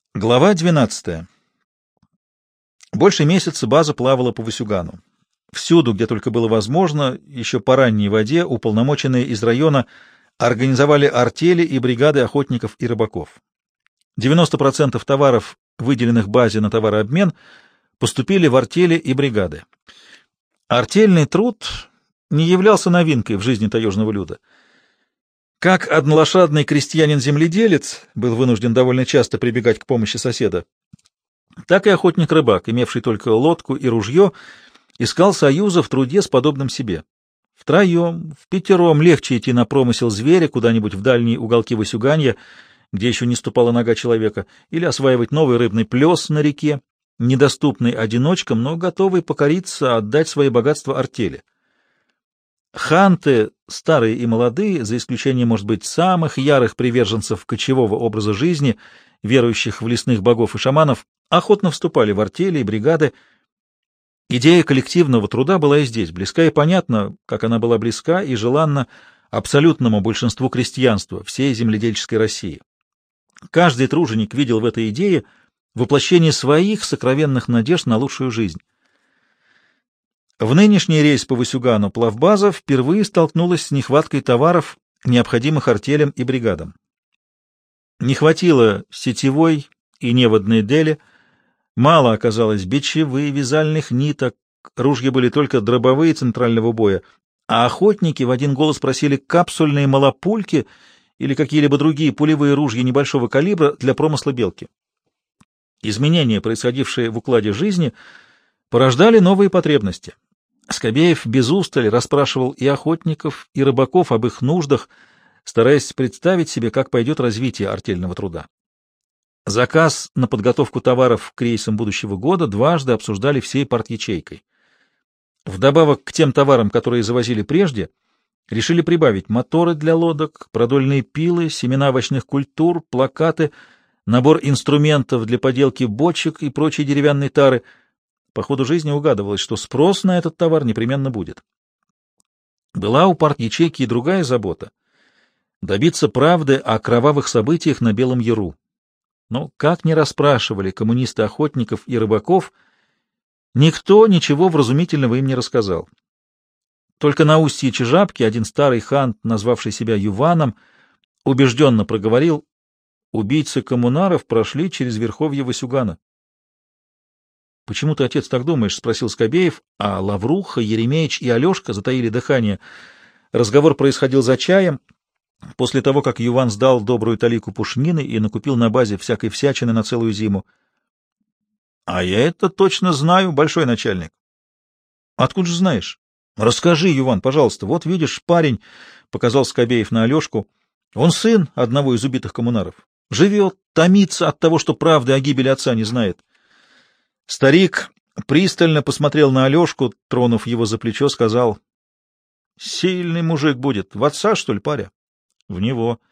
Глава 12. Больше месяца база плавала по Васюгану. Всюду, где только было возможно, еще по ранней воде уполномоченные из района организовали артели и бригады охотников и рыбаков. 90% товаров, выделенных базе на товарообмен, поступили в артели и бригады. Артельный труд не являлся новинкой в жизни таежного люда. Как однолошадный крестьянин-земледелец был вынужден довольно часто прибегать к помощи соседа, так и охотник-рыбак, имевший только лодку и ружье, искал союза в труде с подобным себе. Втроем, впятером легче идти на промысел зверя куда-нибудь в дальние уголки Васюганья, где еще не ступала нога человека, или осваивать новый рыбный плес на реке, недоступный одиночкам, но готовый покориться, отдать свои богатства артели. Ханты, старые и молодые, за исключением, может быть, самых ярых приверженцев кочевого образа жизни, верующих в лесных богов и шаманов, охотно вступали в артели и бригады. Идея коллективного труда была и здесь близка и понятна, как она была близка и желанна абсолютному большинству крестьянства всей земледельческой России. Каждый труженик видел в этой идее воплощение своих сокровенных надежд на лучшую жизнь. В нынешний рейс по Васюгану плавбаза впервые столкнулась с нехваткой товаров, необходимых артелям и бригадам. Не хватило сетевой и неводной дели, мало оказалось бичевы, вязальных ниток, ружья были только дробовые центрального боя, а охотники в один голос просили капсульные малопульки или какие-либо другие пулевые ружья небольшого калибра для промысла белки. Изменения, происходившие в укладе жизни, порождали новые потребности. Скобеев без устали расспрашивал и охотников, и рыбаков об их нуждах, стараясь представить себе, как пойдет развитие артельного труда. Заказ на подготовку товаров к рейсам будущего года дважды обсуждали всей партячейкой. Вдобавок к тем товарам, которые завозили прежде, решили прибавить моторы для лодок, продольные пилы, семена овощных культур, плакаты, набор инструментов для поделки бочек и прочей деревянной тары. По ходу жизни угадывалось, что спрос на этот товар непременно будет. Была у парт-ячейки и другая забота — добиться правды о кровавых событиях на Белом Яру. Но как ни расспрашивали коммунисты-охотников и рыбаков, никто ничего вразумительного им не рассказал. Только на устье Чижапки один старый хант, назвавший себя Юваном, убежденно проговорил: убийцы коммунаров прошли через верховье Васюгана. — Почему ты, отец, так думаешь? — спросил Скобеев, а Лавруха, Еремеич и Алешка затаили дыхание. Разговор происходил за чаем, после того, как Юван сдал добрую талику пушнины и накупил на базе всякой всячины на целую зиму. — А я это точно знаю, большой начальник. — Откуда же знаешь? — Расскажи, Юван, пожалуйста. Вот видишь, парень, — показал Скобеев на Алешку, — он сын одного из убитых коммунаров. Живет, томится от того, что правды о гибели отца не знает. Старик пристально посмотрел на Алешку, тронув его за плечо, сказал: — Сильный мужик будет. В отца, что ли, паря? — В него.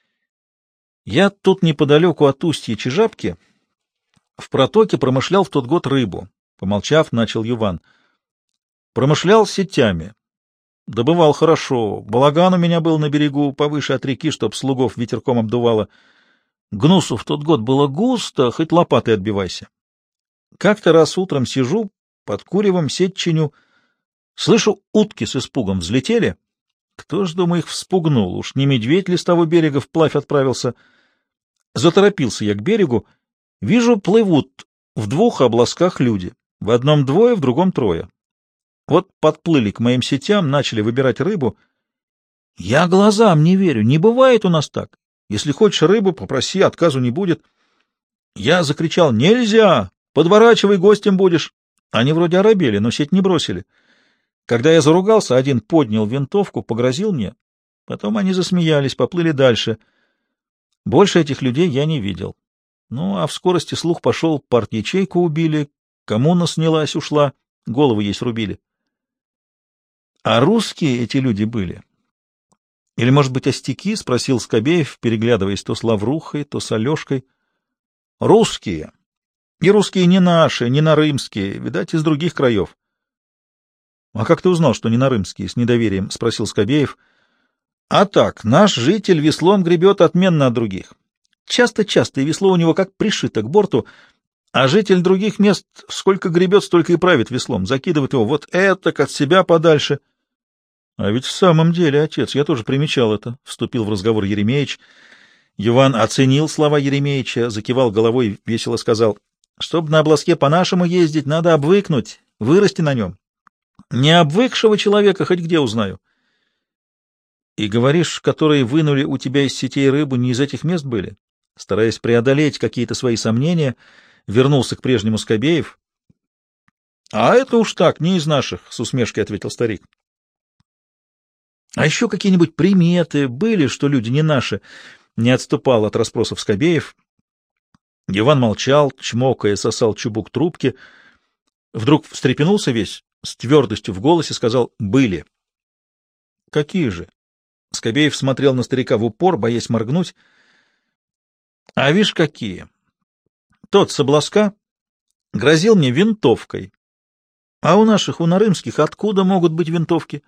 — Я тут неподалеку от устья Чижапки в протоке промышлял в тот год рыбу. Помолчав, начал Юван. Промышлял сетями. Добывал хорошо. Балаган у меня был на берегу, повыше от реки, чтоб слугов ветерком обдувало. Гнусу в тот год было густо, хоть лопатой отбивайся. Как-то раз утром сижу, под куревом сеть чиню. Слышу, утки с испугом взлетели. Кто ж, думаю, их вспугнул? Уж не медведь ли с того берега вплавь отправился? Заторопился я к берегу. Вижу, плывут в двух обласках люди. В одном двое, в другом трое. Вот подплыли к моим сетям, начали выбирать рыбу. Я глазам не верю, не бывает у нас так. Если хочешь рыбу, попроси, отказу не будет. Я закричал: нельзя! Подворачивай, гостем будешь. Они вроде оробели, но сеть не бросили. Когда я заругался, один поднял винтовку, погрозил мне. Потом они засмеялись, поплыли дальше. Больше этих людей я не видел. Ну, а в скорости слух пошел: парт-ячейку убили, коммуна снялась, ушла, головы ей срубили. А русские эти люди были? Или, может быть, остяки? — спросил Скобеев, переглядываясь то с Лаврухой, то с Алешкой. — Русские. И русские не наши, не нарымские, видать, из других краев. — А как ты узнал, что не нарымские? — с недоверием спросил Скобеев. — А так, наш житель веслом гребет отменно от других. часто-часто, и весло у него как пришито к борту, а житель других мест сколько гребет, столько и правит веслом, закидывает его вот этак от себя подальше. — А ведь в самом деле, отец, я тоже примечал это, — вступил в разговор Еремеич. Иван оценил слова Еремеича, закивал головой и весело сказал: — Чтобы на обласке по-нашему ездить, надо обвыкнуть, вырасти на нем. Не обвыкшего человека хоть где узнаю. — И говоришь, которые вынули у тебя из сетей рыбу, не из этих мест были? Стараясь преодолеть какие-то свои сомнения, вернулся к прежнему Скобеев. — А это уж так, не из наших, — с усмешкой ответил старик. — А еще какие-нибудь приметы были, что люди не наши? Не отступал от расспросов Скобеев. Иван молчал, чмокая, сосал чубук трубки. Вдруг встрепенулся весь, с твердостью в голосе сказал: «Были». «Какие же?» Скобеев смотрел на старика в упор, боясь моргнуть. «А вишь какие! Тот с обласка грозил мне винтовкой. А у наших, у нарымских, откуда могут быть винтовки?»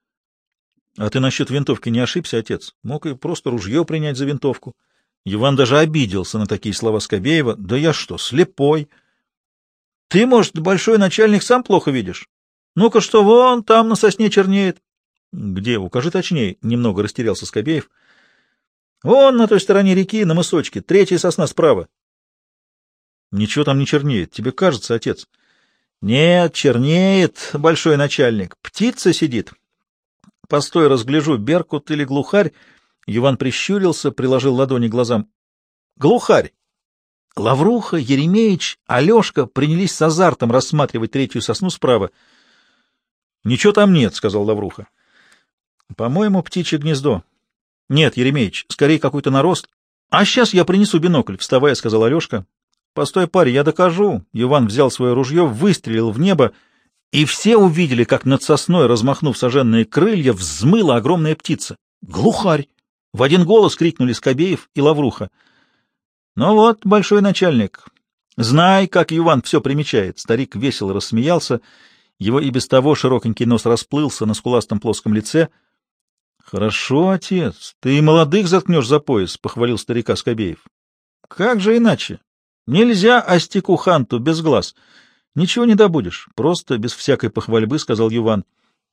«А ты насчет винтовки не ошибся, отец? Мог и просто ружье принять за винтовку». Иван даже обиделся на такие слова Скобеева. «Да я что, слепой? Ты, может, большой начальник, сам плохо видишь? Ну-ка что, вон там на сосне чернеет». «Где? Укажи точнее», — немного растерялся Скобеев. «Вон на той стороне реки, на мысочке, третья сосна справа». «Ничего там не чернеет. Тебе кажется, отец?» «Нет, чернеет, большой начальник. Птица сидит. Постой, разгляжу, беркут или глухарь». Иван прищурился, приложил ладони к глазам. «Глухарь!» Лавруха, Еремеич, Алешка принялись с азартом рассматривать третью сосну справа. «Ничего там нет», — сказал Лавруха. «По-моему, птичье гнездо». «Нет, Еремеич, скорее какой-то нарост». «А сейчас я принесу бинокль», — вставая, сказал Алешка. «Постой, парень, я докажу». Иван взял свое ружье, выстрелил в небо, и все увидели, как над сосной, размахнув сожженные крылья, взмыла огромная птица. «Глухарь!» — в один голос крикнули Скобеев и Лавруха. «Ну вот, большой начальник, знай, как Иван все примечает». Старик весело рассмеялся, его и без того широкенький нос расплылся на скуластом плоском лице. «Хорошо, отец, ты и молодых заткнешь за пояс», — похвалил старика Скобеев. «Как же иначе? Нельзя остяку ханту без глаз. Ничего не добудешь, просто без всякой похвальбы», — сказал Иван.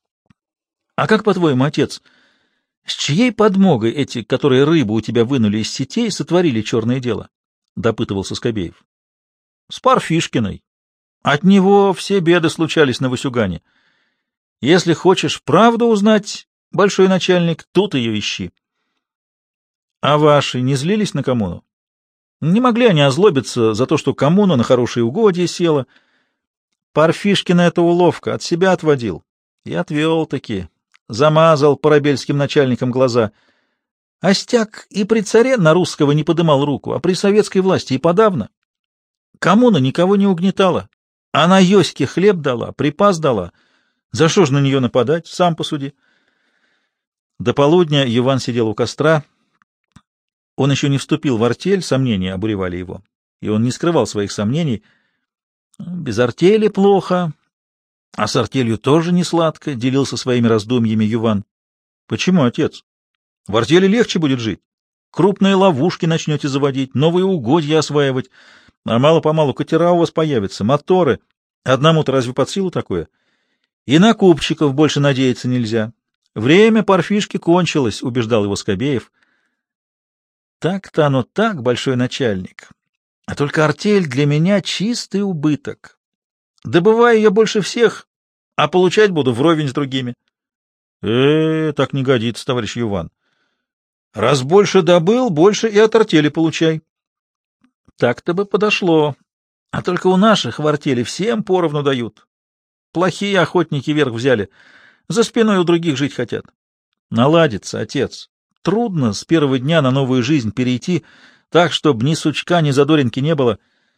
«А как, по-твоему, отец, с чьей подмогой эти, которые рыбу у тебя вынули из сетей, сотворили черное дело?» — допытывался Скобеев. — С Парфишкиной. От него все беды случались на Васюгане. Если хочешь правду узнать, большой начальник, тут ее ищи. — А ваши не злились на коммуну? Не могли они озлобиться за то, что коммуна на хорошие угодья села. Парфишкина это уловка, от себя отводил. И отвел-таки. Замазал парабельским начальникам глаза. Остяк и при царе на русского не подымал руку, а при советской власти и подавно. Коммуна никого не угнетала. Она Йоське хлеб дала, припас дала. За что ж на нее нападать? Сам посуди. До полудня Иван сидел у костра. Он еще не вступил в артель, сомнения обуревали его. И он не скрывал своих сомнений. Без артели плохо, а с артелью тоже не сладко, делился своими раздумьями Иван. Почему, отец? В артели легче будет жить. Крупные ловушки начнете заводить, новые угодья осваивать, а мало-помалу катера у вас появятся, моторы. Одному-то разве под силу такое? И на купчиков больше надеяться нельзя. Время Парфишки кончилось, убеждал его Скобеев. Так-то оно так, большой начальник. А только артель для меня чистый убыток. Добываю я больше всех, а получать буду вровень с другими. Так не годится, товарищ Иван. Раз больше добыл, больше и от артели получай. Так-то бы подошло. А только у наших в артели всем поровну дают. Плохие охотники верх взяли. За спиной у других жить хотят. Наладится, отец. Трудно с первого дня на новую жизнь перейти, так, чтобы ни сучка, ни задоринки не было.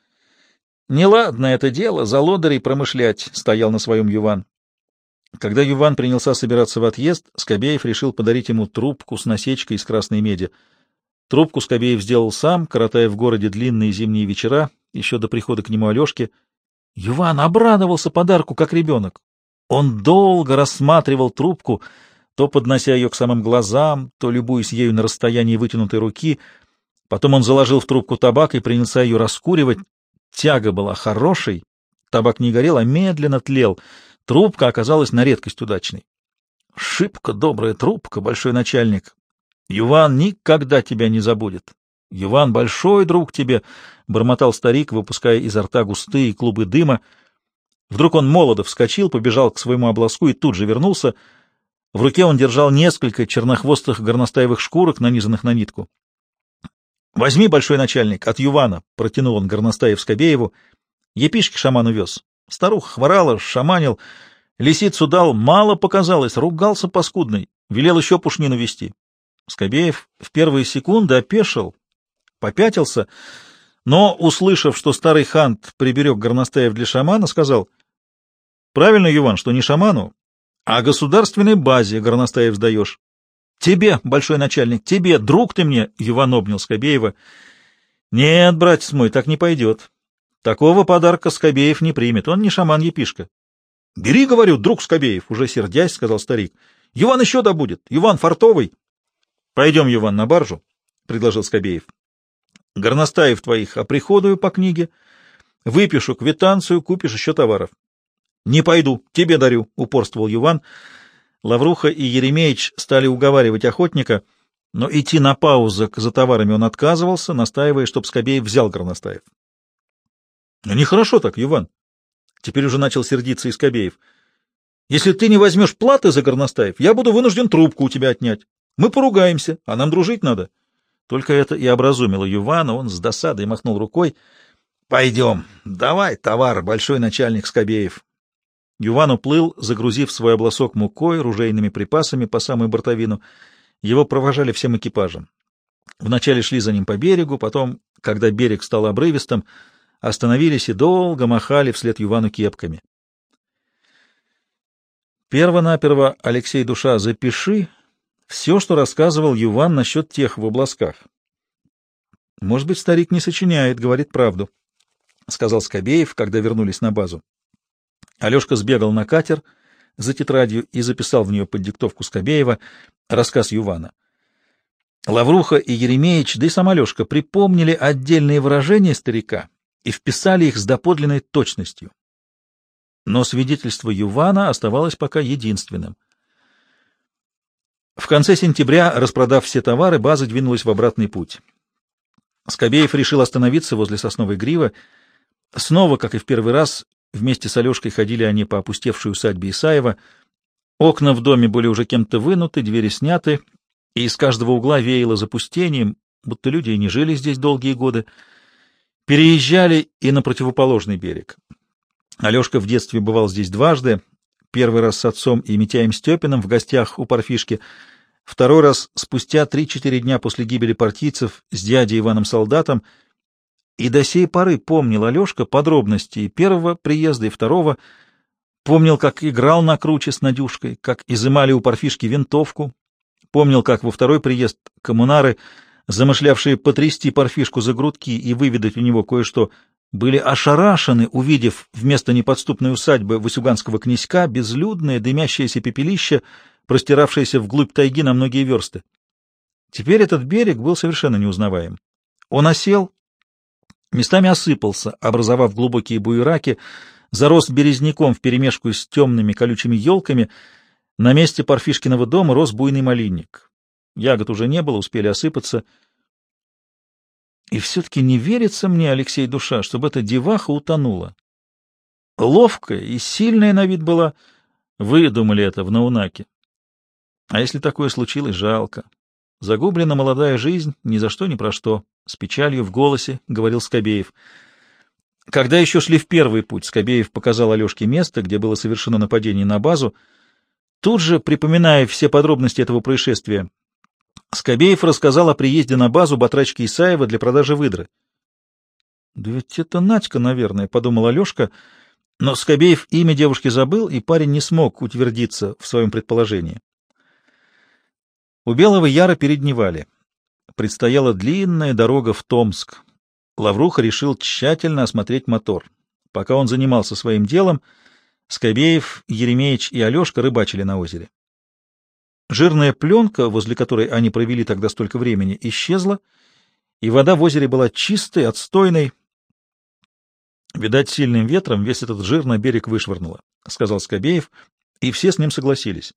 Неладно это дело, за лодырей промышлять, стоял на своем Иван. Когда Иван принялся собираться в отъезд, Скобеев решил подарить ему трубку с насечкой из красной меди. Трубку Скобеев сделал сам, коротая в городе длинные зимние вечера, еще до прихода к нему Алешки. Иван обрадовался подарку, как ребенок. Он долго рассматривал трубку, то поднося ее к самым глазам, то любуясь ею на расстоянии вытянутой руки. Потом он заложил в трубку табак и принялся ее раскуривать. Тяга была хорошей, табак не горел, а медленно тлел. Трубка оказалась на редкость удачной. Шибко добрая трубка, большой начальник. Юван никогда тебя не забудет. Юван большой друг тебе, — бормотал старик, выпуская изо рта густые клубы дыма. Вдруг он молодо вскочил, побежал к своему обласку и тут же вернулся. В руке он держал несколько чернохвостых горностаевых шкурок, нанизанных на нитку. — Возьми, большой начальник, от Ювана, — протянул он горностаев Скобееву. Епишки шаман увез. Старуха хворала, шаманил. Лисицу дал, мало показалось, ругался паскудный. Велел еще пушнину вести. Скобеев в первые секунды опешил, попятился, но, услышав, что старый хант приберег горностаев для шамана, сказал: — Правильно, Юван, что не шаману, а государственной базе горностаев сдаешь. — Тебе, большой начальник, тебе, друг ты мне, — Юван обнял Скобеева. — Нет, братец мой, так не пойдет. Такого подарка Скобеев не примет, он не шаман-епишка. — Бери, говорю, друг Скобеев, — уже сердясь, — сказал старик. — Юван еще добудет, Юван фартовый. — Пойдем, Юван, на баржу, — предложил Скобеев. — Горностаев твоих оприходую по книге, выпишу квитанцию, купишь еще товаров. — Не пойду, тебе дарю, — упорствовал Юван. Лавруха и Еремеич стали уговаривать охотника, но идти на паузок за товарами он отказывался, настаивая, чтоб Скобеев взял Горностаев. — Ну, нехорошо так, Юван. Теперь уже начал сердиться и Скобеев. — Если ты не возьмешь платы за Горностаев, я буду вынужден трубку у тебя отнять. Мы поругаемся, а нам дружить надо. Только это и образумило Ювана, он с досадой махнул рукой. — Пойдем, давай товар, большой начальник Скобеев. Юван уплыл, загрузив свой обласок мукой, ружейными припасами по самую бортовину. Его провожали всем экипажем. Вначале шли за ним по берегу, потом, когда берег стал обрывистым, остановились и долго махали вслед Ювану кепками. Перво-наперво, Алексей, душа, запиши все, что рассказывал Юван насчет тех в обласках. — Может быть, старик не сочиняет, говорит правду, — сказал Скобеев, когда вернулись на базу. Алешка сбегал на катер за тетрадью и записал в нее под диктовку Скобеева рассказ Ювана. Лавруха и Еремеич, да и сам Алешка припомнили отдельные выражения старика и вписали их с доподлинной точностью. Но свидетельство Ювана оставалось пока единственным. В конце сентября, распродав все товары, база двинулась в обратный путь. Скобеев решил остановиться возле сосновой гривы. Снова, как и в первый раз, вместе с Алешкой ходили они по опустевшей усадьбе Исаева. Окна в доме были уже кем-то вынуты, двери сняты, и из каждого угла веяло запустением, будто люди и не жили здесь долгие годы. Переезжали и на противоположный берег. Алешка в детстве бывал здесь дважды. Первый раз с отцом и Митяем Степиным в гостях у Парфишки, второй раз спустя 3-4 дня после гибели партийцев с дядей Иваном Солдатом, и до сей поры помнил Алешка подробности и первого приезда, и второго, помнил, как играл на круче с Надюшкой, как изымали у Парфишки винтовку, помнил, как во второй приезд коммунары, замышлявшие потрясти Парфишку за грудки и выведать у него кое-что, были ошарашены, увидев вместо неподступной усадьбы васюганского князька безлюдное дымящееся пепелище, простиравшееся вглубь тайги на многие версты. Теперь этот берег был совершенно неузнаваем. Он осел, местами осыпался, образовав глубокие буераки, зарос березняком вперемешку с темными колючими елками. На месте Парфишкиного дома рос буйный малинник. Ягод уже не было, успели осыпаться. И все-таки не верится мне, Алексей, душа, чтобы эта деваха утонула. Ловкая и сильная на вид была, выдумали это в Наунаке. А если такое случилось, жалко. Загублена молодая жизнь ни за что ни про что. С печалью в голосе говорил Скобеев. Когда еще шли в первый путь, Скобеев показал Алешке место, где было совершено нападение на базу. Тут же, припоминая все подробности этого происшествия, Скобеев рассказал о приезде на базу батрачки Исаева для продажи выдры. — Да ведь это Надька, наверное, — подумал Алешка, но Скобеев имя девушки забыл, и парень не смог утвердиться в своем предположении. У Белого Яра передневали. Предстояла длинная дорога в Томск. Лавруха решил тщательно осмотреть мотор. Пока он занимался своим делом, Скобеев, Еремеич и Алешка рыбачили на озере. Жирная пленка, возле которой они провели тогда столько времени, исчезла, и вода в озере была чистой, отстойной. Видать, сильным ветром весь этот жир на берег вышвырнуло, — сказал Скобеев, и все с ним согласились.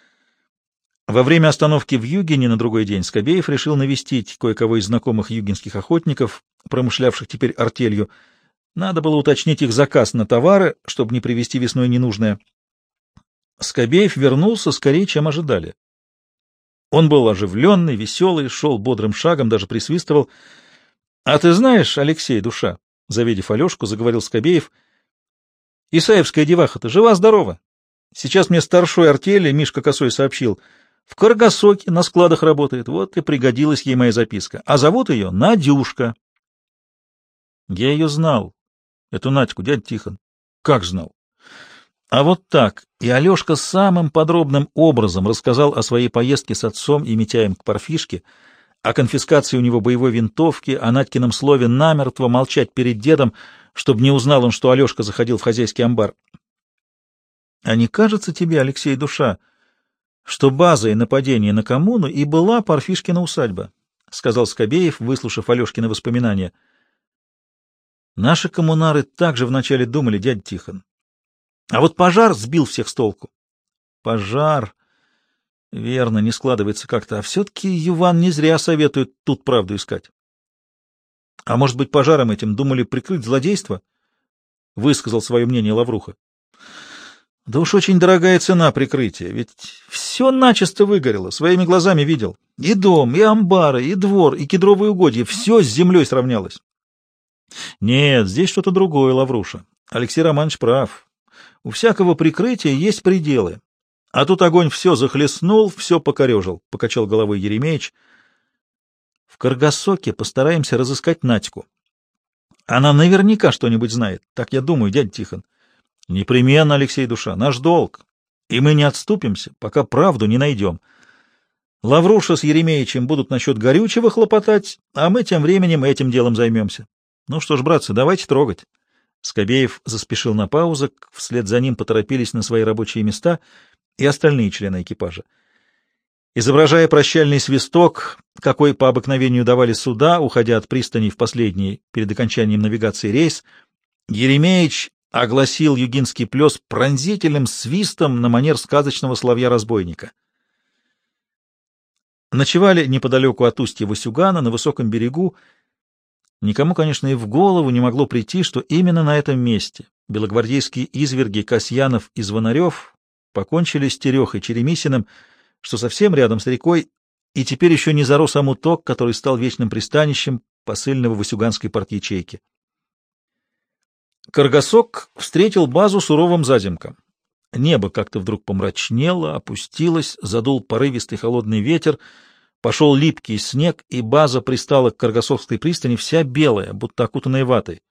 Во время остановки в Югине на другой день Скобеев решил навестить кое-кого из знакомых югинских охотников, промышлявших теперь артелью. Надо было уточнить их заказ на товары, чтобы не привезти весной ненужное. Скобеев вернулся скорее, чем ожидали. Он был оживленный, веселый, шел бодрым шагом, даже присвистывал. — А ты знаешь, Алексей, душа, — завидев Алешку, заговорил Скобеев, — Исаевская деваха-то жива-здорова. Сейчас мне старшой артели Мишка Косой сообщил. В Каргасоке на складах работает, вот и пригодилась ей моя записка. А зовут ее Надюшка. Я ее знал, эту Надьку, дядя Тихон. Как знал? А вот так. И Алешка самым подробным образом рассказал о своей поездке с отцом и Митяем к Парфишке, о конфискации у него боевой винтовки, о Надькином слове намертво молчать перед дедом, чтобы не узнал он, что Алешка заходил в хозяйский амбар. — А не кажется тебе, Алексей, душа, что базой нападения на коммуну и была Парфишкина усадьба? — сказал Скобеев, выслушав Алешкины воспоминания. — Наши коммунары также вначале думали, дядя Тихон. А вот пожар сбил всех с толку. — Пожар... Верно, не складывается как-то. А все-таки Юван не зря советует тут правду искать. — А может быть, пожаром этим думали прикрыть злодейство? — высказал свое мнение Лавруха. — Да уж очень дорогая цена прикрытия, ведь все начисто выгорело, своими глазами видел. И дом, и амбары, и двор, и кедровые угодья — все с землей сравнялось. — Нет, здесь что-то другое, Лавруша. Алексей Романович прав. У всякого прикрытия есть пределы. А тут огонь все захлестнул, все покорежил, — покачал головой Еремеич. — В Каргасоке постараемся разыскать Надьку. Она наверняка что-нибудь знает. Так я думаю, дядя Тихон. — Непременно, Алексей душа, наш долг. И мы не отступимся, пока правду не найдем. Лавруша с Еремеичем будут насчет горючего хлопотать, а мы тем временем этим делом займемся. Ну что ж, братцы, давайте трогать. Скобеев заспешил на паузок, вслед за ним поторопились на свои рабочие места и остальные члены экипажа. Изображая прощальный свисток, какой по обыкновению давали суда, уходя от пристани в последний перед окончанием навигации рейс, Еремеич огласил югинский плес пронзительным свистом на манер сказочного соловья-разбойника. Ночевали неподалеку от устья Васюгана, на высоком берегу. Никому, конечно, и в голову не могло прийти, что именно на этом месте белогвардейские изверги Касьянов и Звонарев покончили с Терехой Черемисиным, что совсем рядом с рекой, и теперь еще не зарос омуток, который стал вечным пристанищем посыльного васюганской партячейки. Каргасок встретил базу суровым заземком. Небо как-то вдруг помрачнело, опустилось, задул порывистый холодный ветер, пошел липкий снег, и база пристала к Каргасокской пристани вся белая, будто окутанная ватой.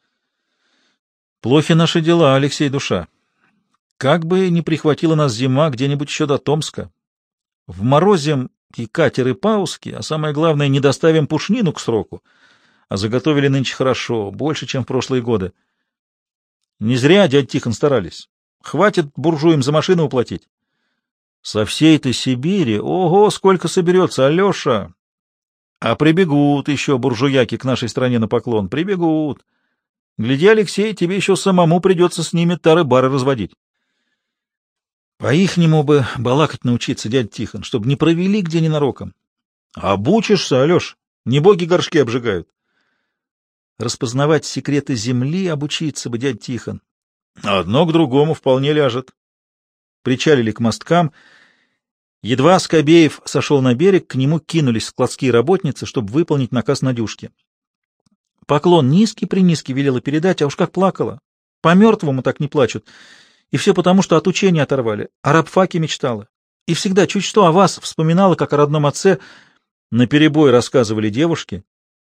Плохи наши дела, Алексей душа. Как бы не прихватила нас зима где-нибудь еще до Томска. Вморозим и катер, и пауски, а самое главное, не доставим пушнину к сроку, а заготовили нынче хорошо, больше, чем в прошлые годы. Не зря дядя Тихон старались. Хватит буржуям за машину уплатить. Со всей-то Сибири, ого, сколько соберется, Алеша! А прибегут еще буржуяки к нашей стране на поклон, прибегут. Гляди, Алексей, тебе еще самому придется с ними тары-бары разводить. По-ихнему бы балакать научиться, дядя Тихон, чтобы не провели где ненароком. Обучишься, Алеш, не боги горшки обжигают. Распознавать секреты земли обучиться бы, дядя Тихон. Одно к другому вполне ляжет. Причалили к мосткам. Едва Скобеев сошел на берег, к нему кинулись складские работницы, чтобы выполнить наказ Надюшки. Поклон низкий-принизкий велела передать, а уж как плакала. По-мертвому так не плачут. И все потому, что от учения оторвали. О рабфаке мечтала. И всегда чуть что о вас вспоминала, как о родном отце. Наперебой рассказывали девушки.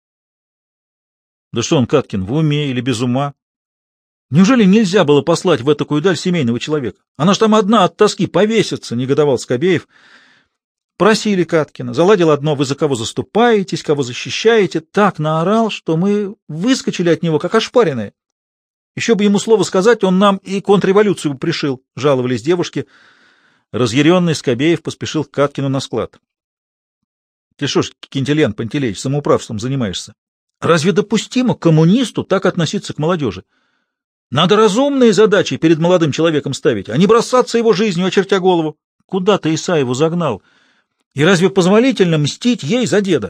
Да что он, Каткин, в уме или без ума? Неужели нельзя было послать в этакую даль семейного человека? Она ж там одна от тоски повесится, — негодовал Скобеев. Просили Каткина, заладил одно: вы за кого заступаетесь, кого защищаете. Так наорал, что мы выскочили от него, как ошпаренные. Еще бы ему слово сказать, он нам и контрреволюцию пришил, — жаловались девушки. Разъяренный Скобеев поспешил к Каткину на склад. Ты что ж, Кентильян Пантелеич, самоуправством занимаешься? Разве допустимо коммунисту так относиться к молодежи? Надо разумные задачи перед молодым человеком ставить, а не бросаться его жизнью, очертя голову. Куда ты Исаеву загнал? И разве позволительно мстить ей за деда?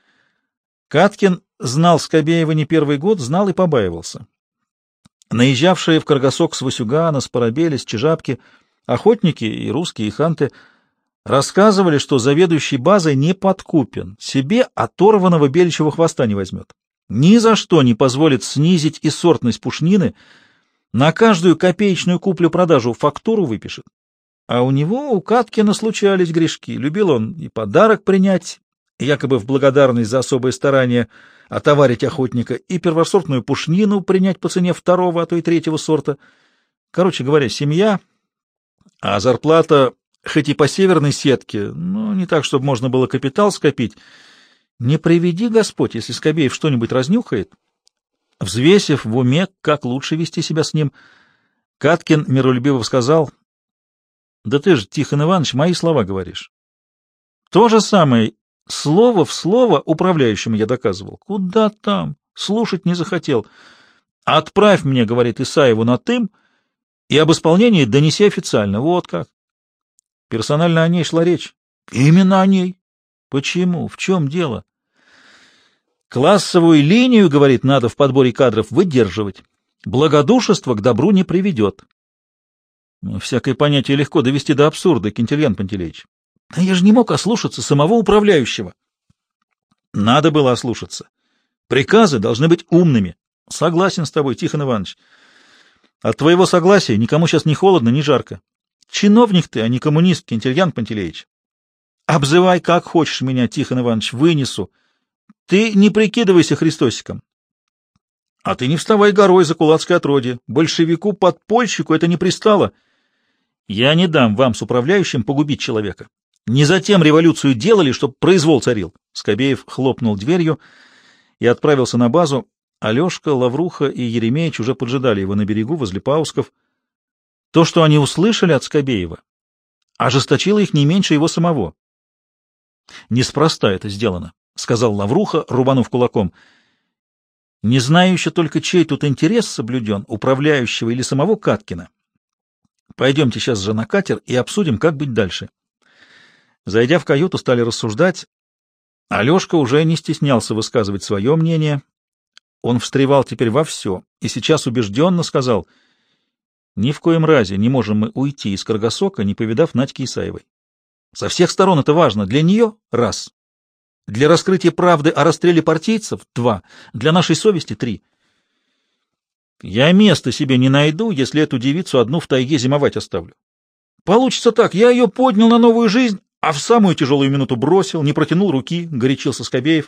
Каткин знал Скобеева не первый год, знал и побаивался. Наезжавшие в Каргасок с Васюгана, с Парабеля, с Чижапки, охотники и русские, и ханты рассказывали, что заведующий базой не подкупен, себе оторванного беличьего хвоста не возьмет. Ни за что не позволит снизить и сортность пушнины, на каждую копеечную куплю-продажу фактуру выпишет. А у него, у Каткина, случались грешки. Любил он и подарок принять, якобы в благодарность за особое старание отоварить охотника, и первосортную пушнину принять по цене второго, а то и третьего сорта. Короче говоря, семья, а зарплата, хоть и по северной сетке, но не так, чтобы можно было капитал скопить. Не приведи Господь, если Скобеев что-нибудь разнюхает. Взвесив в уме, как лучше вести себя с ним, Каткин миролюбиво сказал: «Да ты же, Тихон Иванович, мои слова говоришь. То же самое, слово в слово управляющему я доказывал. Куда там? Слушать не захотел. Отправь мне, — говорит, — Исаеву на тым, и об исполнении донеси официально. Вот как». Персонально о ней шла речь. Именно о ней. Почему? В чем дело? Классовую линию, говорит, надо в подборе кадров выдерживать. Благодушество к добру не приведет. Всякое понятие легко довести до абсурда, Кентильян Пантелеич. А я же не мог ослушаться самого управляющего. Надо было ослушаться. Приказы должны быть умными. Согласен с тобой, Тихон Иванович. От твоего согласия никому сейчас ни холодно, ни жарко. Чиновник ты, а не коммунист, Кентильян Пантелеич. Обзывай как хочешь меня, Тихон Иванович, вынесу. Ты не прикидывайся Христосиком. А ты не вставай горой за кулацкое отродье. Большевику-подпольщику это не пристало. Я не дам вам с управляющим погубить человека. Не затем революцию делали, чтоб произвол царил. Скобеев хлопнул дверью и отправился на базу. Алешка, Лавруха и Еремеич уже поджидали его на берегу возле Паусков. То, что они услышали от Скобеева, ожесточило их не меньше его самого. «Неспроста это сделано», — сказал Лавруха, рубанув кулаком. «Не знаю еще только, чей тут интерес соблюден, управляющего или самого Каткина. Пойдемте сейчас же на катер и обсудим, как быть дальше». Зайдя в каюту, стали рассуждать. Алешка уже не стеснялся высказывать свое мнение. Он встревал теперь во все и сейчас убежденно сказал: «Ни в коем разе не можем мы уйти из Каргасока, не повидав Надьки Исаевой. Со всех сторон это важно. Для нее — раз. Для раскрытия правды о расстреле партийцев — два. Для нашей совести — три. Я места себе не найду, если эту девицу одну в тайге зимовать оставлю. Получится так: я ее поднял на новую жизнь, а в самую тяжелую минуту бросил, не протянул руки», — горячился Скобеев.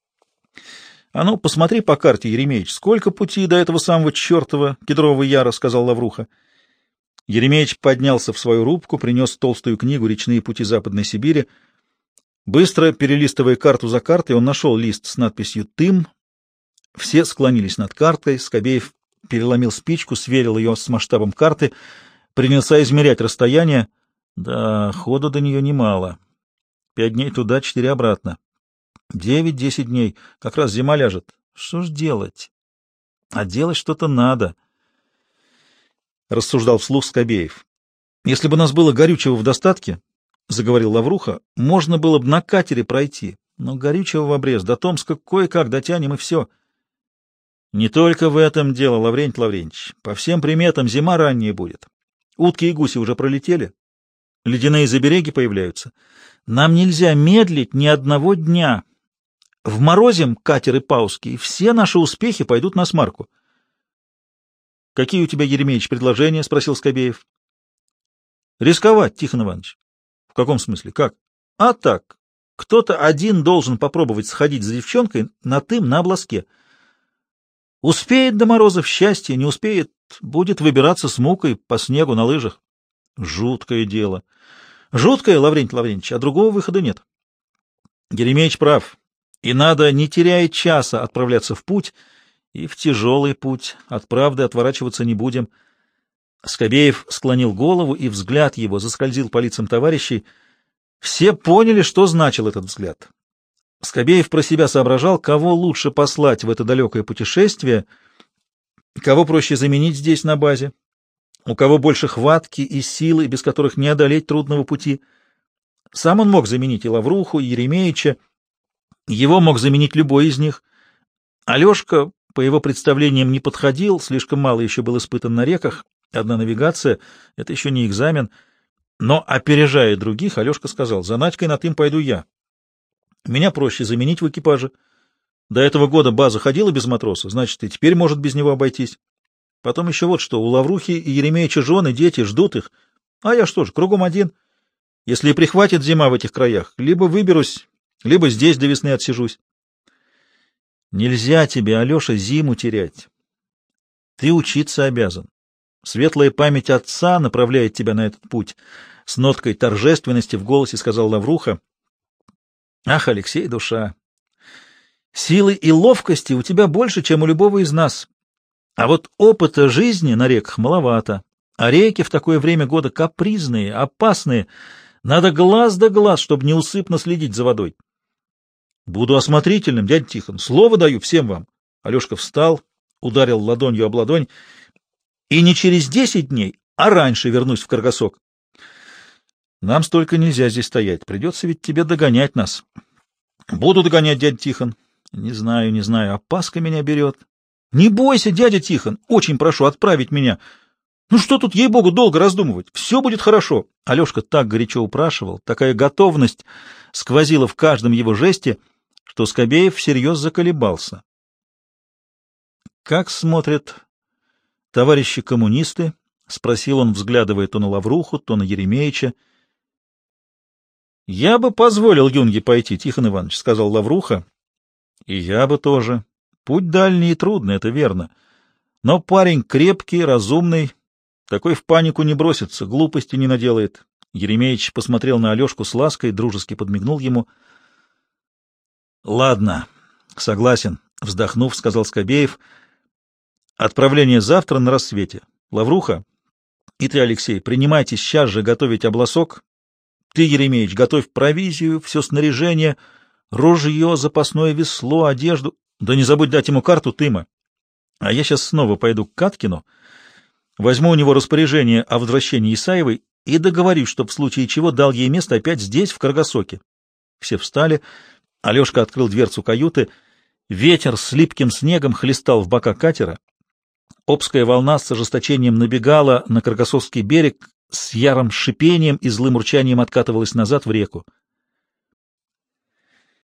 «А ну, посмотри по карте, Еремеич, сколько пути до этого самого чертова Кедрового Яра», — сказал Лавруха. Еремеич поднялся в свою рубку, принес толстую книгу «Речные пути Западной Сибири». Быстро перелистывая карту за картой, он нашел лист с надписью «Тым». Все склонились над картой. Скобеев переломил спичку, сверил ее с масштабом карты, принялся измерять расстояние. Да, ходу до нее немало. 5 дней туда, 4 обратно. 9-10 дней. Как раз зима ляжет. Что ж делать? А делать что-то надо, — рассуждал вслух Скобеев. «Если бы нас было горючего в достатке, — заговорил Лавруха, — можно было бы на катере пройти. Но горючего в обрез, до Томска кое-как дотянем, и все». «Не только в этом дело, Лаврентий Лаврентьевич. По всем приметам зима ранняя будет. Утки и гуси уже пролетели. Ледяные забереги появляются. Нам нельзя медлить ни одного дня. Вморозим катеры Пауски, и все наши успехи пойдут на смарку». «Какие у тебя, Еремеич, предложения?» — спросил Скобеев. «Рисковать, Тихон Иванович». «В каком смысле? Как?» «А так. Кто-то один должен попробовать сходить за девчонкой на тым, на обласке. Успеет до морозов — счастье, не успеет — будет выбираться с мукой по снегу на лыжах». «Жуткое дело». «Жуткое, Лаврентий Лаврентьевич, а другого выхода нет». Еремеич прав, и надо, не теряя часа, отправляться в путь, и в тяжелый путь. От правды отворачиваться не будем. Скобеев склонил голову, и взгляд его заскользил по лицам товарищей. Все поняли, что значил этот взгляд. Скобеев про себя соображал, кого лучше послать в это далекое путешествие, кого проще заменить здесь на базе, у кого больше хватки и силы, без которых не одолеть трудного пути. Сам он мог заменить и Лавруху, и Еремеича, его мог заменить любой из них. Алешка, по его представлениям, не подходил, слишком мало еще был испытан на реках, одна навигация — это еще не экзамен. Но, опережая других, Алешка сказал: «За Надькой на тым пойду я. Меня проще заменить в экипаже. До этого года база ходила без матроса, значит, и теперь может без него обойтись. Потом еще вот что, у Лаврухи и Еремеича жены, дети ждут их. А я что ж, кругом один. Если и прихватит зима в этих краях, либо выберусь, либо здесь до весны отсижусь». «Нельзя тебе, Алеша, зиму терять. Ты учиться обязан. Светлая память отца направляет тебя на этот путь», — с ноткой торжественности в голосе сказал Лавруха. «Ах, Алексей, душа! Силы и ловкости у тебя больше, чем у любого из нас. А вот опыта жизни на реках маловато. А реки в такое время года капризные, опасные. Надо глаз да глаз, чтобы неусыпно следить за водой». «Буду осмотрительным, дядя Тихон. Слово даю всем вам». Алешка встал, ударил ладонью об ладонь. «И не через 10 дней, а раньше вернусь в Каргасок». «Нам столько нельзя здесь стоять. Придется ведь тебе догонять нас». «Буду догонять, дядя Тихон». «Не знаю, не знаю. Опаска меня берет». «Не бойся, дядя Тихон. Очень прошу отправить меня. Ну что тут, ей-богу, долго раздумывать? Все будет хорошо». Алешка так горячо упрашивал, такая готовность сквозила в каждом его жесте, что Скобеев всерьез заколебался. «Как смотрят товарищи коммунисты?» — спросил он, взглядывая то на Лавруху, то на Еремеича. «Я бы позволил Юнге пойти, Тихон Иванович», — сказал Лавруха. «И я бы тоже. Путь дальний и трудный, это верно. Но парень крепкий, разумный, такой в панику не бросится, глупости не наделает». Еремеич посмотрел на Алешку с лаской, дружески подмигнул ему. «Ладно, согласен», — вздохнув, сказал Скобеев. «Отправление завтра на рассвете. Лавруха и ты, Алексей, принимайте сейчас же готовить обласок. Ты, Еремеич, готовь провизию, все снаряжение, ружье, запасное весло, одежду. Да не забудь дать ему карту Тыма. А я сейчас снова пойду к Каткину, возьму у него распоряжение о возвращении Исаевой и договорюсь, чтоб в случае чего дал ей место опять здесь, в Каргасоке». Все встали. Алешка открыл дверцу каюты. Ветер с липким снегом хлестал в бока катера. Обская волна с ожесточением набегала на Каргасовский берег, с ярым шипением и злым урчанием откатывалась назад в реку.